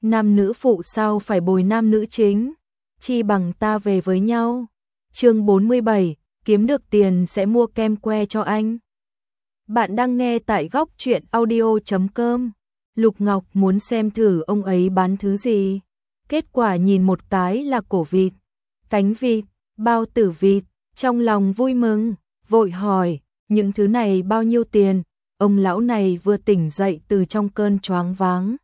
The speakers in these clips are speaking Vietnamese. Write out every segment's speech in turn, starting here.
nam nữ phụ sao phải bồi nam nữ chính, chi bằng ta về với nhau. Chương 47, kiếm được tiền sẽ mua kem que cho anh. Bạn đang nghe tại góc truyện audio.com. Lục Ngọc muốn xem thử ông ấy bán thứ gì. Kết quả nhìn một cái là cổ vịt, cánh vịt, bao tử vịt, trong lòng vui mừng, vội hỏi, những thứ này bao nhiêu tiền? Ông lão này vừa tỉnh dậy từ trong cơn choáng váng.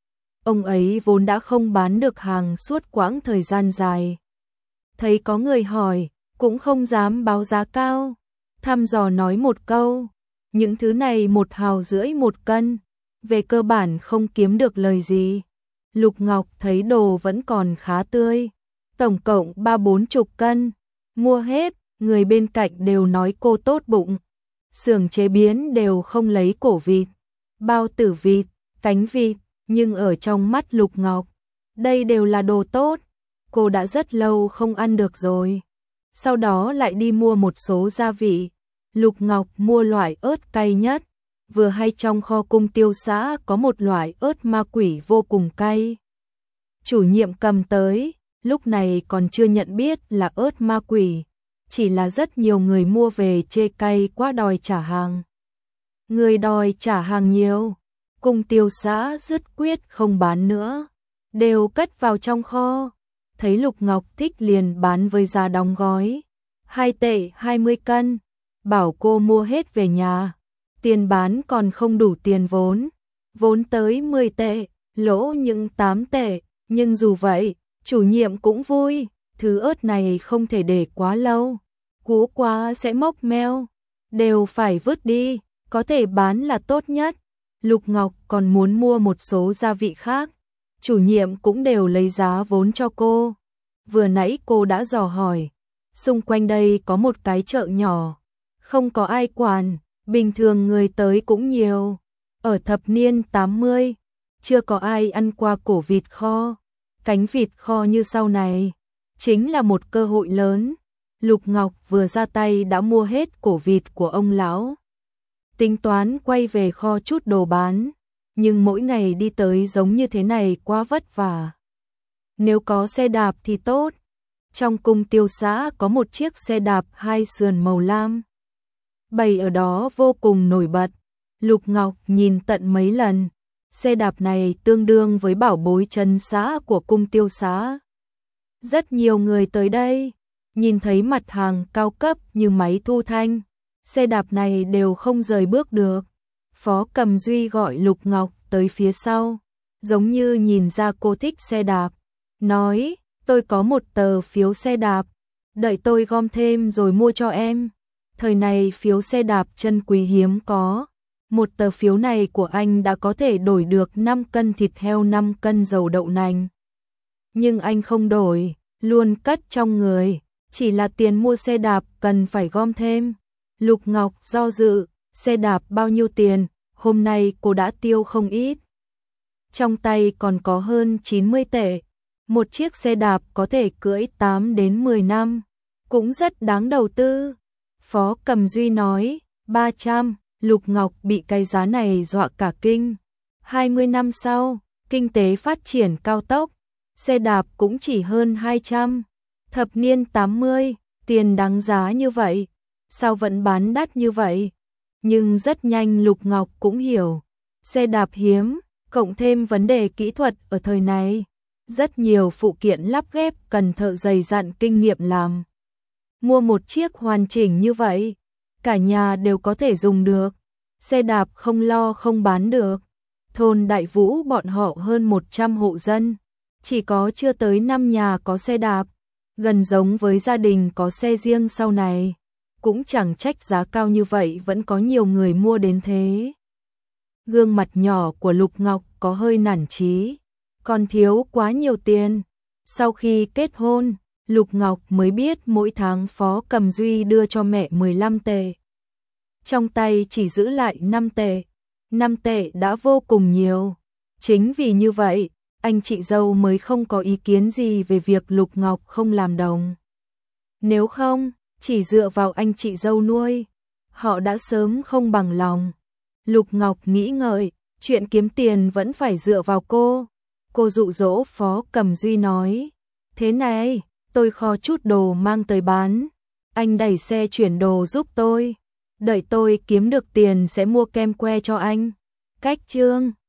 Ông ấy vốn đã không bán được hàng suốt quãng thời gian dài. Thấy có người hỏi, cũng không dám báo giá cao, thăm dò nói một câu, những thứ này 1,5 hào một cân, về cơ bản không kiếm được lời gì. Lục Ngọc thấy đồ vẫn còn khá tươi, tổng cộng 30-40 cân, mua hết, người bên cạnh đều nói cô tốt bụng. Xưởng chế biến đều không lấy cổ vịt, bao tử vịt, cánh vịt, nhưng ở trong mắt Lục Ngọc, đây đều là đồ tốt, cô đã rất lâu không ăn được rồi. Sau đó lại đi mua một số gia vị, Lục Ngọc mua loại ớt cay nhất, vừa hay trong kho Cung Tiêu xã có một loại ớt ma quỷ vô cùng cay. Chủ nhiệm cầm tới, lúc này còn chưa nhận biết là ớt ma quỷ, chỉ là rất nhiều người mua về chê cay quá đòi trả hàng. Người đòi trả hàng nhiều, Cung Tiêu xã dứt quyết không bán nữa, đều cất vào trong kho. Thấy Lục Ngọc thích liền bán với giá đóng gói, 2 tệ 20 cân, bảo cô mua hết về nhà. Tiền bán còn không đủ tiền vốn, vốn tới 10 tệ, lỗ những 8 tệ, nhưng dù vậy, chủ nhiệm cũng vui, thứ ớt này không thể để quá lâu, cũ quá sẽ mốc meo, đều phải vứt đi, có thể bán là tốt nhất. Lục Ngọc còn muốn mua một số gia vị khác, chủ nhiệm cũng đều lấy giá vốn cho cô. Vừa nãy cô đã dò hỏi, xung quanh đây có một cái chợ nhỏ, không có ai quản, bình thường người tới cũng nhiều. Ở thập niên 80, chưa có ai ăn qua cổ vịt kho, cánh vịt kho như sau này, chính là một cơ hội lớn. Lục Ngọc vừa ra tay đã mua hết cổ vịt của ông lão. Tính toán quay về kho chút đồ bán, nhưng mỗi ngày đi tới giống như thế này quá vất vả. Nếu có xe đạp thì tốt. Trong Cung Tiêu xã có một chiếc xe đạp 2 sườn màu lam, bày ở đó vô cùng nổi bật. Lục Ngọc nhìn tận mấy lần, xe đạp này tương đương với bảo bối trấn xã của Cung Tiêu xã. Rất nhiều người tới đây, nhìn thấy mặt hàng cao cấp như máy thu thanh, xe đạp này đều không rời bước được. Phó Cầm Duy gọi Lục Ngọc tới phía sau, giống như nhìn ra cô thích xe đạp, nói, tôi có một tờ phiếu xe đạp, đợi tôi gom thêm rồi mua cho em. Thời này phiếu xe đạp chân quý hiếm có, một tờ phiếu này của anh đã có thể đổi được 5 cân thịt heo 5 cân dầu đậu nành. Nhưng anh không đổi, luôn cất trong người, chỉ là tiền mua xe đạp cần phải gom thêm. Lục Ngọc do dự, xe đạp bao nhiêu tiền, hôm nay cô đã tiêu không ít. Trong tay còn có hơn 90 tệ, một chiếc xe đạp có thể cưỡi 8 đến 10 năm, cũng rất đáng đầu tư. Phó Cầm Duy nói, 300, Lục Ngọc bị cái giá này dọa cả kinh. 20 năm sau, kinh tế phát triển cao tốc, xe đạp cũng chỉ hơn 200. Thập niên 80, tiền đáng giá như vậy, sao vẫn bán đắt như vậy? Nhưng rất nhanh Lục Ngọc cũng hiểu, xe đạp hiếm, cộng thêm vấn đề kỹ thuật ở thời này, rất nhiều phụ kiện lắp ghép cần thợ dày dặn kinh nghiệm làm. Mua một chiếc hoàn chỉnh như vậy, cả nhà đều có thể dùng được, xe đạp không lo không bán được. Thôn Đại Vũ bọn họ hơn 100 hộ dân, chỉ có chưa tới 5 nhà có xe đạp, gần giống với gia đình có xe riêng sau này. Cũng chẳng trách giá cao như vậy vẫn có nhiều người mua đến thế. Gương mặt nhỏ của Lục Ngọc có hơi nản chí, còn thiếu quá nhiều tiền. Sau khi kết hôn, Lục Ngọc mới biết mỗi tháng Phó Cầm Duy đưa cho mẹ 15 tệ. Trong tay chỉ giữ lại 5 tệ. 5 tệ đã vô cùng nhiều. Chính vì như vậy, anh chị dâu mới không có ý kiến gì về việc Lục Ngọc không làm đồng. Nếu không, chỉ dựa vào anh chị dâu nuôi, họ đã sớm không bằng lòng. Lục Ngọc nghĩ ngợi, chuyện kiếm tiền vẫn phải dựa vào cô. Cô dụ dỗ Phó Cẩm Duy nói, thế này, tôi kho chút đồ mang tới bán, anh đẩy xe chuyển đồ giúp tôi, đợi tôi kiếm được tiền sẽ mua kem que cho anh. Cách chương